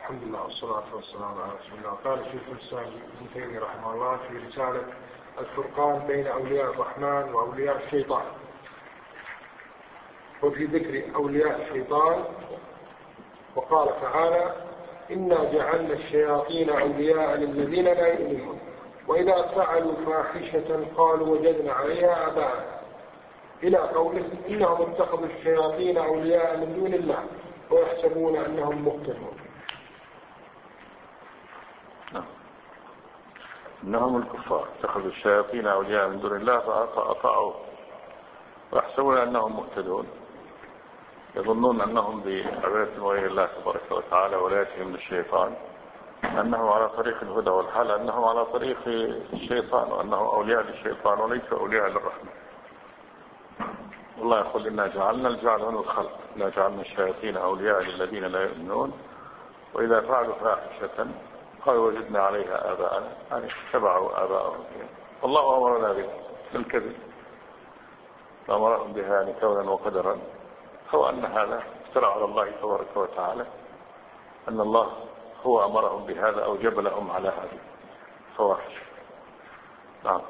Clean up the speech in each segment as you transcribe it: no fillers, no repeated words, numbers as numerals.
الحمد لله والصلاة والسلام على رسول الله. قال الشيخ الإسلام ابن تيمية رحمه الله في رسالة الفرقان بين أولياء الرحمن وأولياء الشيطان، وفي ذكر أولياء الشيطان وقال تعالى: إنا جعلنا الشياطين أولياء للذين لا يؤمنون وإذا فعلوا فاحشة قالوا وجدنا عليها آباءنا، إلى قوله: إنهم اتخذوا الشياطين أولياء من دون الله ويحسبون أنهم مهتدون. إنهم الكفار اتخذوا الشياطين أولياء من دون الله فأطاعوه ويحسبون أنهم مهتدون، يظنون أنهم بعبادة غير الله تبارك وتعالى ولايتهم للشيطان أنه على طريق الهدى والحال، أنهم على طريق الشيطان وأنه أولياء للشيطان وليس أولياء للرحمن. والله يقول: إنا جعلنا الجعل من الخلق، لا جعلنا الشياطين أولياء للذين لا يؤمنون وإذا فعلوا فاحشة قالوا وجدنا عليها آباءنا، يعني اتبعوا آباءهم. والله أمرنا به بالكذب، فأمرهم بها يعني كونا وقدرا، أو أن هذا افترى على الله تبارك وتعالى، أن الله هو أمرهم بهذا أو جب لهم على هذه الفواحش. نعم.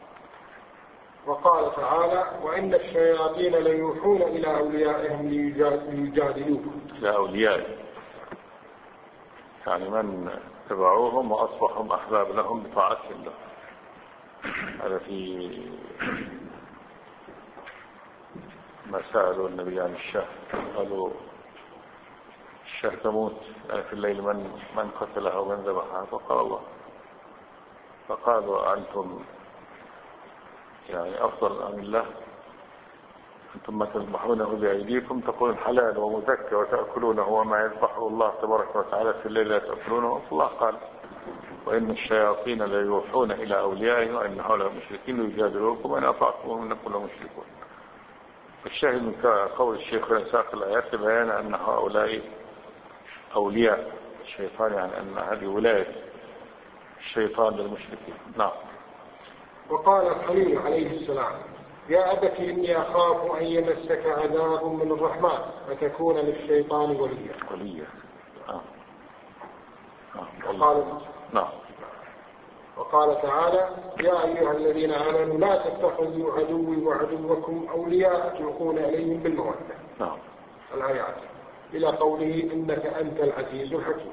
وقال تعالى: وإن الشياطين ليوحون إلى أوليائهم ليجادلوكم. إلى أوليائهم يعني من تبعوهم وأصبحوا أحباب لهم بطاعتهم لهم. هذا في ما سألوا النبي عن الشاه، قالوا: الشاه تموت يعني في الليل من قتلها ومن ذبحها؟ فقال الله. فقالوا: أنتم يعني أفضل أم الله؟ أنتم ما تذبحونه بأيديكم تقولون حلال ومزكى وتأكلونه وما يذبحه الله تبارك وتعالى في الليل لا تأكلونه. فالله قال: وإن الشياطين ليوحون إلى أوليائهم وإن هؤلاء المشركين يجادلوكم وإن أطعتموهم إنكم لمشركون. الشاهد من قول الشيخ في ساق الآيات بيان أن هؤلاء أولياء الشيطان، يعني أن هذه ولاية الشيطان للمشركين. نعم. وقال الخليل عليه السلام: يا أبت إني أخاف أن يمسك عذاب من الرحمن فتكون للشيطان وليا. وقال تعالى: يا أيها الذين آمنوا لا تتخذوا عدوي وعدوكم أولياء تلقون إليهم بالمودة. الآيات إلى قوله: إنك أنت العزيز الحكيم.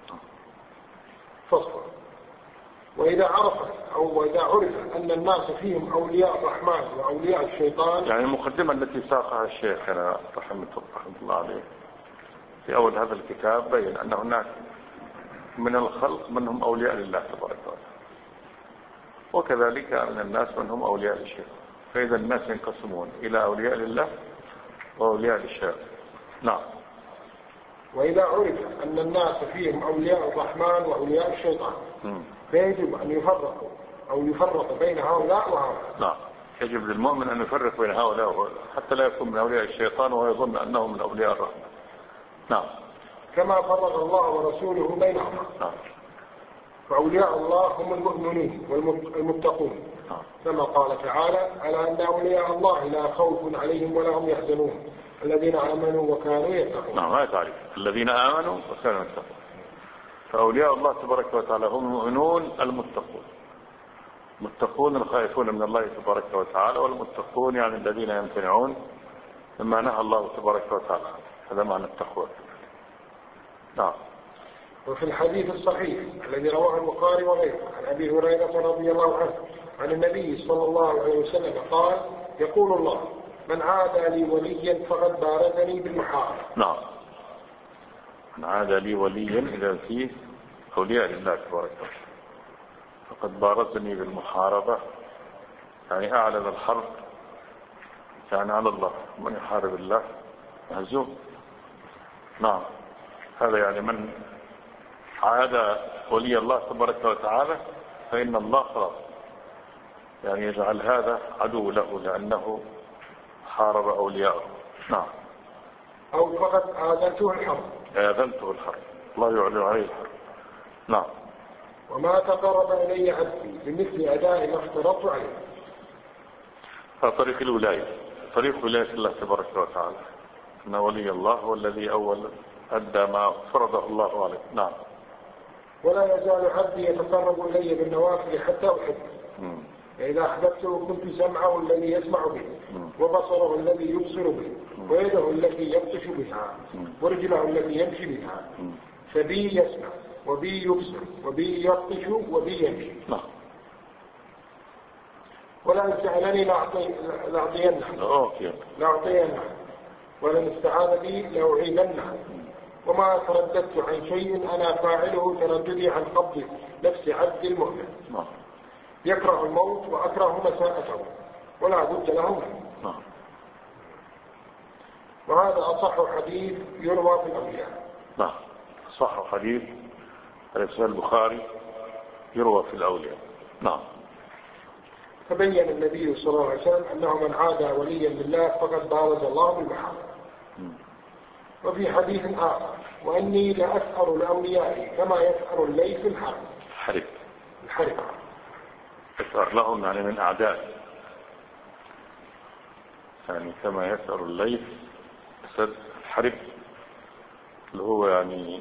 فصل. وإذا عرف أن الناس فيهم أولياء الرحمن وأولياء الشيطان، يعني المقدمة التي ساقها الشيخ رحمه الله عليه في أول هذا الكتاب بين أن هناك من الخلق من هم أولياء لله تبارك وتعالى، وكذلك من الناس من هم أولياء للشيطان. فإذا الناس ينقسمون إلى أولياء لله وأولياء للشيطان. نعم. وإذا عرف أن الناس فيهم أولياء الرحمن وأولياء الشيطان فيجب أن يفرق بين هؤلاء وهؤلاء. نعم، يجب للمؤمن أن يفرق بين هؤلاء وهؤلاء حتى لا يكون من أولياء الشيطان ويظن أنه من أولياء الرحمن. نعم. كما فرق الله ورسوله بينهم. نعم. فأولياء الله هم المؤمنين والمتقون، كما قال تعالى: ألا أن أولياء الله لا خوف عليهم ولا هم يحزنون الذين آمنوا وكانوا يتقون. نعم، هذا تعريف الذين آمنوا وكانوا يتقون. فأولياء الله تبارك وتعالى هم المؤمنون المتقون الخائفون من الله تبارك وتعالى، والمتقون يعني الذين يمتنعون مما نهى الله تبارك وتعالى. هذا معنى التقوى. نعم. وفي الحديث الصحيح الذي رواه البخاري وغيره عن أبي هريرة رضي الله عنه عن النبي صلى الله عليه وسلم قال: يقول الله: من عادى لي وليا فقد بارزني بالمحاربة. نعم. من عادى لي وليا إذا فيه أولياء لله تبارك وتعالى فقد بارزني بالمحاربة، يعني أعلن الحرب يعني على الله. من يحارب الله مهزوم. نعم. هذا يعني من عاد ولي الله تبارك وتعالى فإن الله خلاص يعني يجعل هذا عدو له لأنه حارب أولياءه. نعم. أو فقد آذنته الحرب. الله يعلن عليه الحرب. نعم. وما تقرب إلي عبدي بمثل أداء ما افترضت عليه. طريق الولاية، طريق ولاية الله تبارك وتعالى، أن ولي الله هو الذي أول أدى ما فرضه الله عليه. نعم. ولا يزال عبدي يتقرب إلي بالنوافل حتى أحبه. فإذا أحببته كنت سمعه الذي يسمع به، وبصره الذي يبصر به، ويده التي يبطش بها، ورجله التي يمشي بها. فبي يسمع، وبي يبصر، وبي يبطش، وبي يمشي. ولئن سألني لأعطينه، ولن استعاذ بي لأعيذنه. وما ترددت عن شيء أنا فاعله ترددي عن قبض نفس عبد المؤمن. يكره الموت وأكره مساءته ولا بد له منه. وهذا أصح حديث يروى في الأولياء. أصح حديث في البخاري يروى في الأولياء. نعم. فبين النبي صلى الله عليه وسلم أنه من عادى وليا لله فقد بارز الله بالمحارم. وفي حديث آخر: وأني لأسأر لأوليائي كما يسأر الليث في الحرب. يسأر لهم يعني من أعداء، يعني كما يسأر الليث أسد الحرب اللي هو يعني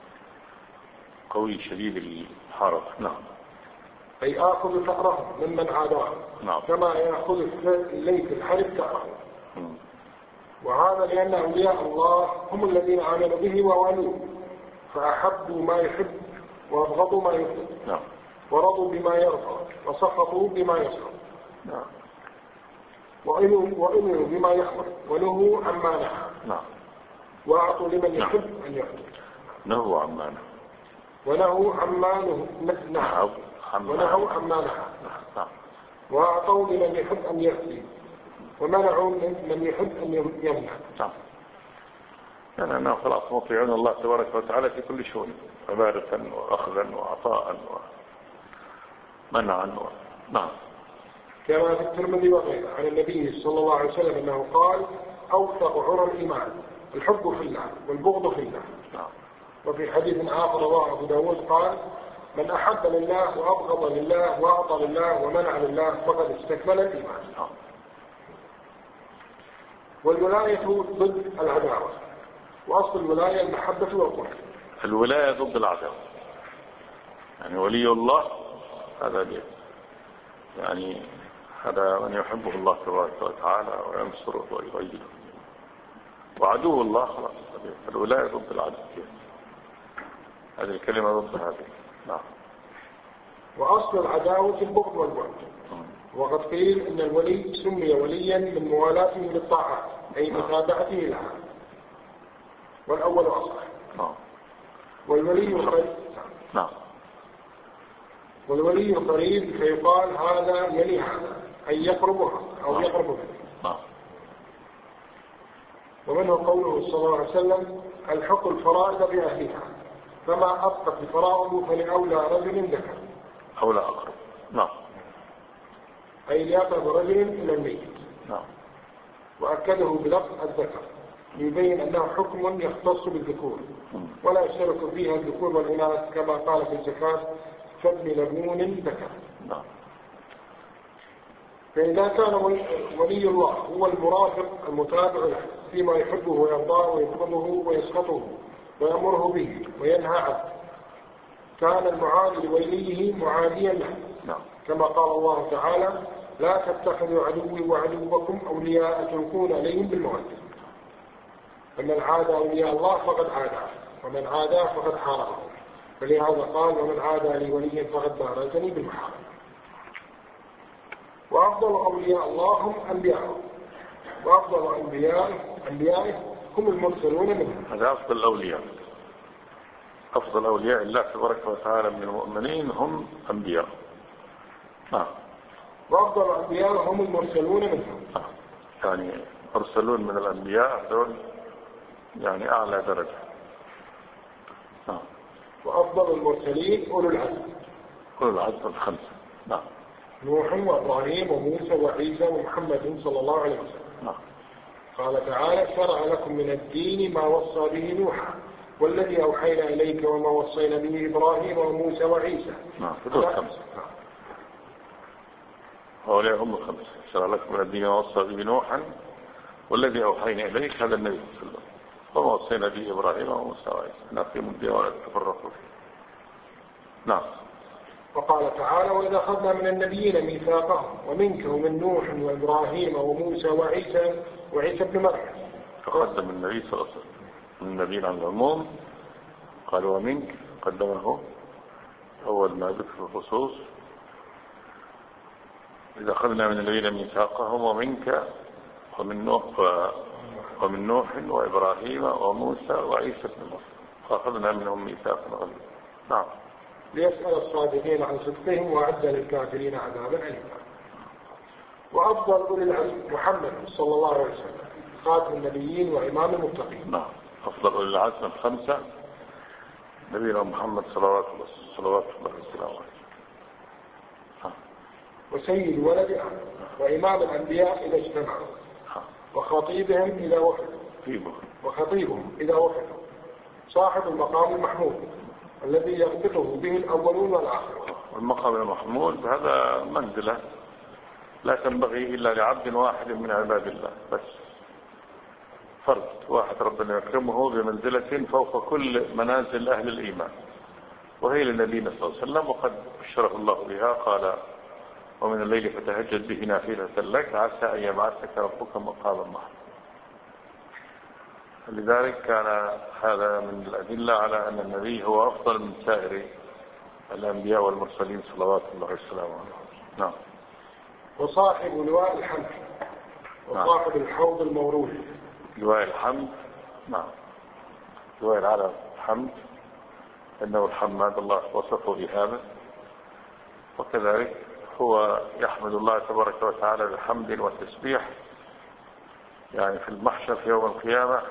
قوي شديد الحرب. نعم. أي آخذ ثأره ممن عاداه. نعم. كما يأخذ الليث الحرب ثأره. وهذا لأن أولياء الله هم الذين آمنوا به ووالوه، فأحبوا ما يحب وأبغضوا ما يبغض. نعم. ورضوا بما يرضى وسخطوا بما يسخط. نعم. وأمروا بما يأمر ونهوا عما نهى. نعم. وأعطوا لمن يحب أن يعطي. نهوا عما نهى. ونهوا عما نهى. ونهوا عما نهى. نعم. وأعطوا لمن يحب أن يعطي، ومنعوا من يحب أن يمنع. نعم. يعني أنه خلاص مطيعون الله تبارك وتعالى في كل شؤون، عبادة وأخذا وعطاء ومنعا نعم. كما في الترمذي وغيره عن النبي صلى الله عليه وسلم أنه قال: أوثق عرى الإيمان الحب في الله والبغض في الله. نعم. وفي حديث آخر رواه أبو داود قال: من أحب لله وأبغض لله وأعطى لله ومنع لله فقد استكمل الإيمان. نعم. والولاية ضد العداوة، وأصل الولاية المحبة والقرب. الولاية ضد العداوة، يعني ولي الله هذا يعني هذا من يحبه الله تبارك وتعالى وينصره ويؤيده، وعدو الله خلاص. الولاية ضد العداوة، هذه الكلمة ضد هذه. نعم. وأصل العداوة البغض والبعد. وقد قيل إن الولي سمي وليا من موالاته للطاعات، أي متابعته لها، والأول أصح. والولي قريب. نعم. والولي قريب فيقال هذا يلي هذا، أي يقربها أو يقرب منه. ومنه قوله صلى الله عليه وسلم: الحق الفرائض بأهلها، فما أبقت الفرائض فلأولى رجل ذكر. أولى أقرب. نعم. أي ليقرب رجل إلى الميت. نعم. وأكده بلفظ الذكر ليبين أنه حكم يختص بالذكور، ولا يشترك فيها الذكور والإناث، كما قال في الزكاة: فابن لبون ذكر. نعم. فإذا كان ولي الله هو المرافق المتابع له فيما يحبه ويرضاه ويبغضه ويسخطه ويأمره به وينهى عنه، كان المعادي لوليه معاديا له. نعم. كما قال الله تعالى: لا تتخذوا عدوي وعدوكم أولياء تلقون إليهم بالمودة. فمن عادى أولياء الله فقد عاداه، ومن عاداه فقد حاربه. فلهذا قال: ومن عادى لي وليا فقد بارزني بالمحارم. وأفضل أولياء الله هم أنبياء، وأفضل أنبيائه هم المرسلون منهم. هذا أفضل الأولياء. أفضل أولياء الله تبارك وتعالى من المؤمنين هم أنبياء. وأفضل الأنبياء هم المرسلون منهم. يعني مرسلون من الأنبياء دول يعني أعلى درجة. وأفضل المرسلين أولو العزم. أولو العزم الخمسة. نعم. نوح وإبراهيم وموسى وعيسى ومحمد صلى الله عليه وسلم. قال تعالى: شرع لكم من الدين ما وصى به نوحا والذي أوحينا إليك وما وصينا به إبراهيم وموسى وعيسى. نعم. دول خمسة. هؤلاء هم الخمسة. شرع لكم من الدين ما وصى به نوحا والذي أوحينا إليك، هذا النبي صلى الله عليه وسلم. وما وصينا به إبراهيم وموسى وعيسى أن أقيموا الدين ولا تفرقوا فيه. نعم. وقال تعالى: وإذا أخذنا من النبيين ميثاقهم ومنك ومن نوح وإبراهيم وموسى وعيسى ابن مريم. فقدم النبي صلى الله عليه وسلم من النبيين عن العموم، قال ومنك، قدمه أول ما ذكر الخصوص. إذا أخذنا من النبيين ميثاقهم ومنك ومن نوح وإبراهيم وموسى وعيسى ابن مريم فأخذنا منهم ميثاقا غليظا. نعم. ليسأل الصادقين عن صدقهم وأعد للكافرين عذابا أليما. وأفضل أولي العزم محمد صلى الله عليه وسلم خاتم النبيين وإمام المتقين. نعم. أفضل أولي العزم الخمسة نبينا محمد صلوات الله وسلامه عليه، وسيد ولد آدم وإمام الأنبياء إذا اجتمعوا، وخطيبهم إذا وحدوا، صاحب المقام المحمود الذي يغبطه به الأولون والآخرون. والمقام المحمود هذا منزلة لا تنبغي إلا لعبد واحد من عباد الله، بس فرد واحد ربنا يكرمه بمنزلة فوق كل منازل أهل الإيمان، وهي لنبينا صلى الله عليه وسلم، وقد بشره الله بها. قال: ومن الليل فتهجد به نافلة لك عسى أن يبعثك ربك مقاما محمودا. لذلك كان هذا من الأدلة على أن النبي هو أفضل من سائر الأنبياء والمرسلين صلوات الله وسلامه عليه. نعم. وصاحب لواء الحمد وصاحب الحوض المورود. لواء الحمد، نعم، لواء العالم الحمد، إنه الحماد الله وصفه بهذا، وكذلك هو يحمد الله تبارك وتعالى بحمد وتسبيح، يعني في المحشر في يوم القيامة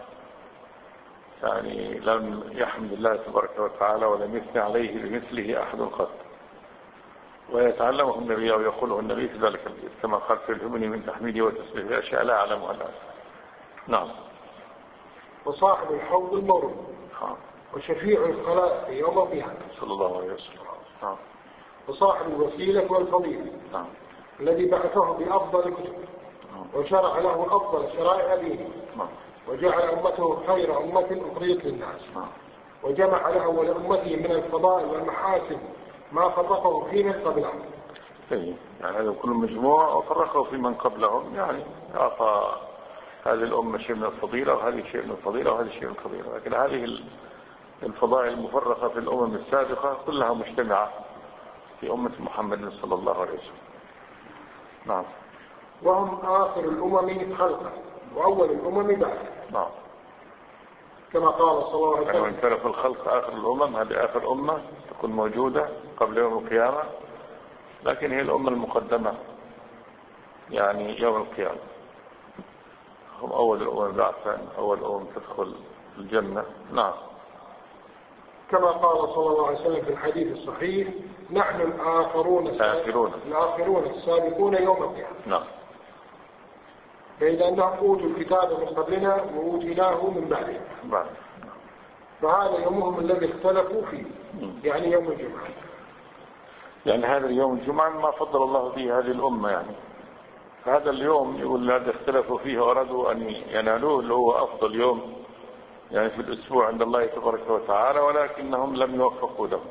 يعني لم يحمد الله تبارك وتعالى ولم يثني عليه بمثله أحد قط، ويتعلمه النبي أو يقوله النبي في ذلك البيت كما قال: فلهمني من تحميدي وتسبيحي أشياء لا أعلمها الآن. نعم. وصاحب الحوض المورود وشفيع الخلائق يوم القيامة صلى الله عليه وسلم. نعم. وصاحب الوسيلة والفضيلة الذي بعثه بأفضل الكتب وشرع له أفضل شرائع دينه وجعل أمته خير أمة أخرجت للناس وجمع له ولأمته من الفضائل والمحاسن ما فرقه في من قبلهم. يعني هذا كل مجموع وفرقه في من قبلهم، يعني أعطى هذه الأمة شيء من الفضيلة وهذه شيء من الفضيلة وهذه شيء من الفضيلة، لكن هذه الفضائل المفرقة في الأمم السابقة كلها مجتمعة في أمة محمد صلى الله عليه وسلم. نعم. وهم آخر الأمم خلقا وأول الأمم بعد. نعم. كما قال صلى الله عليه وسلم: وإن كان في الخلق آخر الأمم، هذه آخر أمة تكون موجودة قبل يوم القيامة، لكن هي الأمة المقدمة يعني يوم القيامة، هم أول الأمم بعثا، أول الأمم تدخل الجنة. نعم. كما قال صلى الله عليه وسلم في الحديث الصحيح: نحن الآخرون السابقون يوم القيامة. نعم. فإذا أنهم أوتوا الكتاب من قبلنا وأوتيناه من بعدهم، فهذا يومهم الذي اختلفوا فيه، يعني يوم الجمعة. يعني هذا اليوم الجمعة ما فضل الله به هذه الأمة، يعني هذا اليوم يقول هذا اختلفوا فيه وأرادوا أن ينالوه، اللي هو أفضل يوم يعني في الأسبوع عند الله تبارك وتعالى، ولكنهم لم يوفقوا له.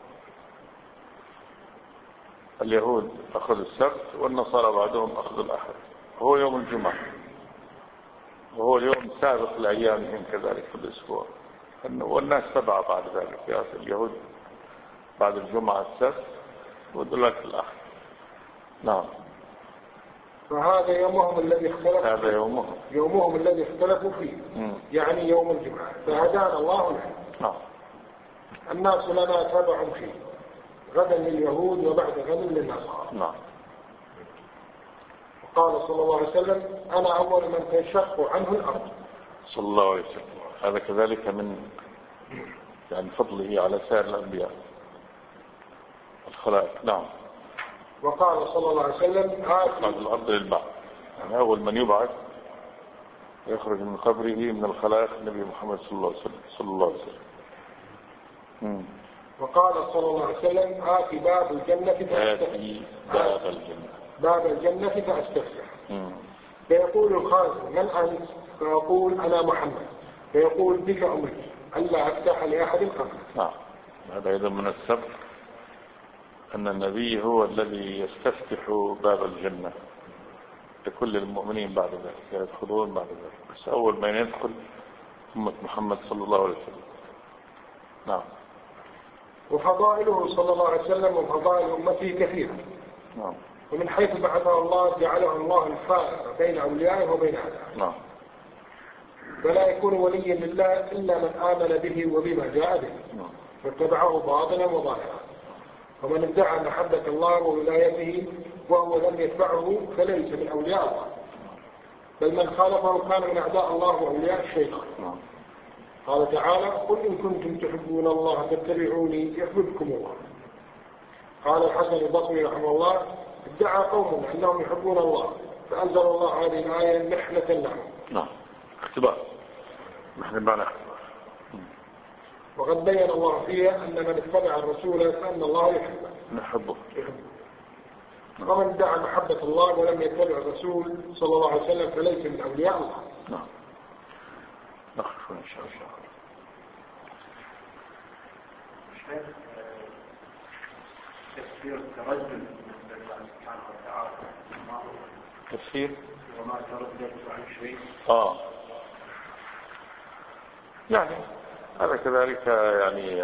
اليهود أخذوا السبت والنصارى بعدهم أخذوا الأحد، هو يوم الجمعة، وهو اليوم سابق لأيامهم كذلك في الأسبوع، والناس تبع بعد ذلك، يعني اليهود بعد الجمعة السبت ودلوقتي الأحد. نعم. فهذا يومهم الذي اختلفوا هذا يومهم الذي اختلفوا فيه، يعني يوم الجمعة، فهدانا الله له. نعم. الناس لنا تبع فيه، غدا لليهود وبعد غد للنصارى. نعم. قال صلى الله عليه وسلم: أنا أول من تنشق عنه الأرض. صلى الله عليه وسلم. هذا كذلك من يعني فضله على سائر الأنبياء الخلائق. نعم. وقال صلى الله عليه وسلم: بعد الأرض للبعث، يعني أول من يبعث يخرج من قبره من الخلائق النبي محمد صلى الله عليه وسلم. وقال صلى الله عليه وسلم: آتي باب الجنة فأستفتح. فيقول الخازن: من أنت؟ فيقول: أنا محمد. فيقول بك أمرت ألا أفتح لأحد قبلك. هذا أيضا من السبب أن النبي هو الذي يستفتح باب الجنة لكل المؤمنين بعد ذلك، يدخلون بعد ذلك، بس أول ما يدخل أمة محمد صلى الله عليه وسلم. نعم. وفضائله صلى الله عليه وسلم وفضائل أمته كثيرة. نعم. ومن حيث بعثه الله جعله الله الفارق بين أوليائه وبين أعدائه. نعم. فلا يكون وليا لله إلا من آمن به وبما جاء به واتبعه باطنا وظاهرا. ومن ادعى محبة الله وولايته وهو لم يتبعه فليس من أولياء الله، بل من خالفه كان من أعداء الله وأولياء الشيطان. قال تعالى: قل إن كنتم تحبون الله فاتبعوني يحببكم الله. قال الحسن البصري رحمه الله: ادعى قوم أنهم يحبون الله فأنزل الله هذه الآية محنة لهم. نعم. اختبار. نحن معنا اختبار. وقد بين الله فيها أن من اتبع الرسول فأن الله يحبه. نحبه. ومن ادعى محبة الله ولم يتبع الرسول صلى الله عليه وسلم فليس من أولياء الله. نعم. نخف إن شاء الله. تفسير التردد سبحانه وتعالى تفسير وما ترددت عن شيء. يعني هذا كذلك يعني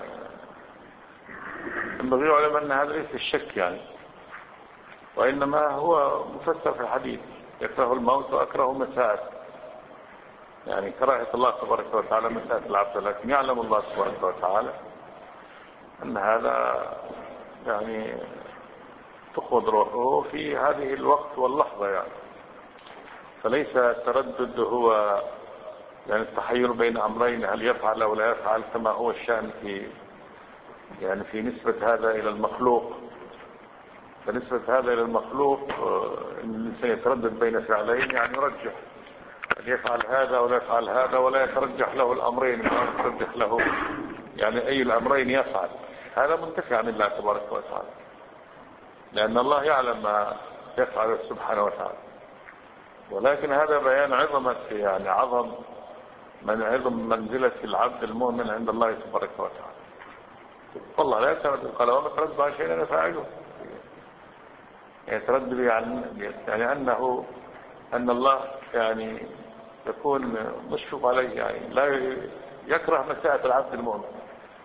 ينبغي علم أن هذا ليس الشك يعني، وإنما هو مفسر في الحديث: يكره الموت وأكره مساءته، يعني كراهة الله تبارك وتعالى مساءة العبد، لكن يعلم الله تبارك وتعالى أن هذا يعني تقبض روحه في هذه الوقت واللحظة يعني. فليس التردد هو يعني التحير بين أمرين، هل يفعل أو لا يفعل، كما هو الشأن في يعني في نسبة هذا إلى المخلوق. فنسبة هذا إلى المخلوق إن الإنسان يتردد بين فعلين، يعني يرجح هل يفعل هذا ولا يفعل هذا، ولا يترجح له الأمرين، ولا يترجح له يعني أي الأمرين يفعل. هذا منتفع عن الله تبارك وتعالى، لأن الله يعلم ما يفعل سبحانه وتعالى. ولكن هذا بيان عظمة يعني عظم منزلة العبد المؤمن عند الله تبارك وتعالى. والله لا يتردد، قال: وما تردد عن شيء أنا فاعله. يتردد يعني أن الله يعني يكون مشفق عليه، يعني لا يكره مساءة العبد المؤمن.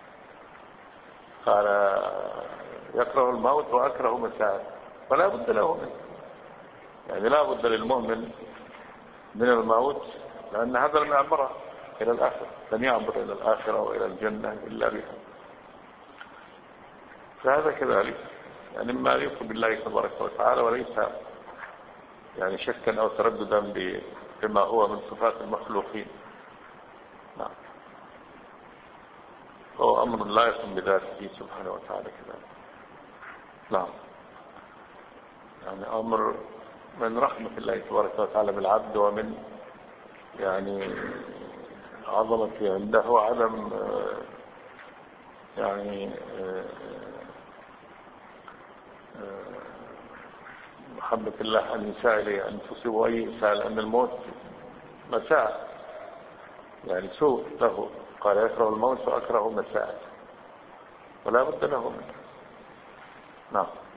قال: يكره الموت وأكره مساءته، فلا بد له منه، يعني لا بد للمؤمن من الموت، لأن هذا المعبرة إلى الآخرة، لن يعبر إلى الآخرة وإلى الجنة إلا بها. فهذا كذلك يعني ما يليق بالله تبارك وتعالى، وليس يعني شكا أو ترددا بما هو من صفات المخلوقين. نعم. هو أمر لا يقوم بذاته سبحانه وتعالى كذلك. نعم. يعني أمر من رحمة الله تبارك وتعالى بالعبد، ومن يعني عظمته عنده عدم يعني محبة الله أن يساء أن تصيبه أي إساءة، لأن الموت مساء يعني سوء له. قال: يكره الموت وأكره مساءته، ولا بد له منه. نعم.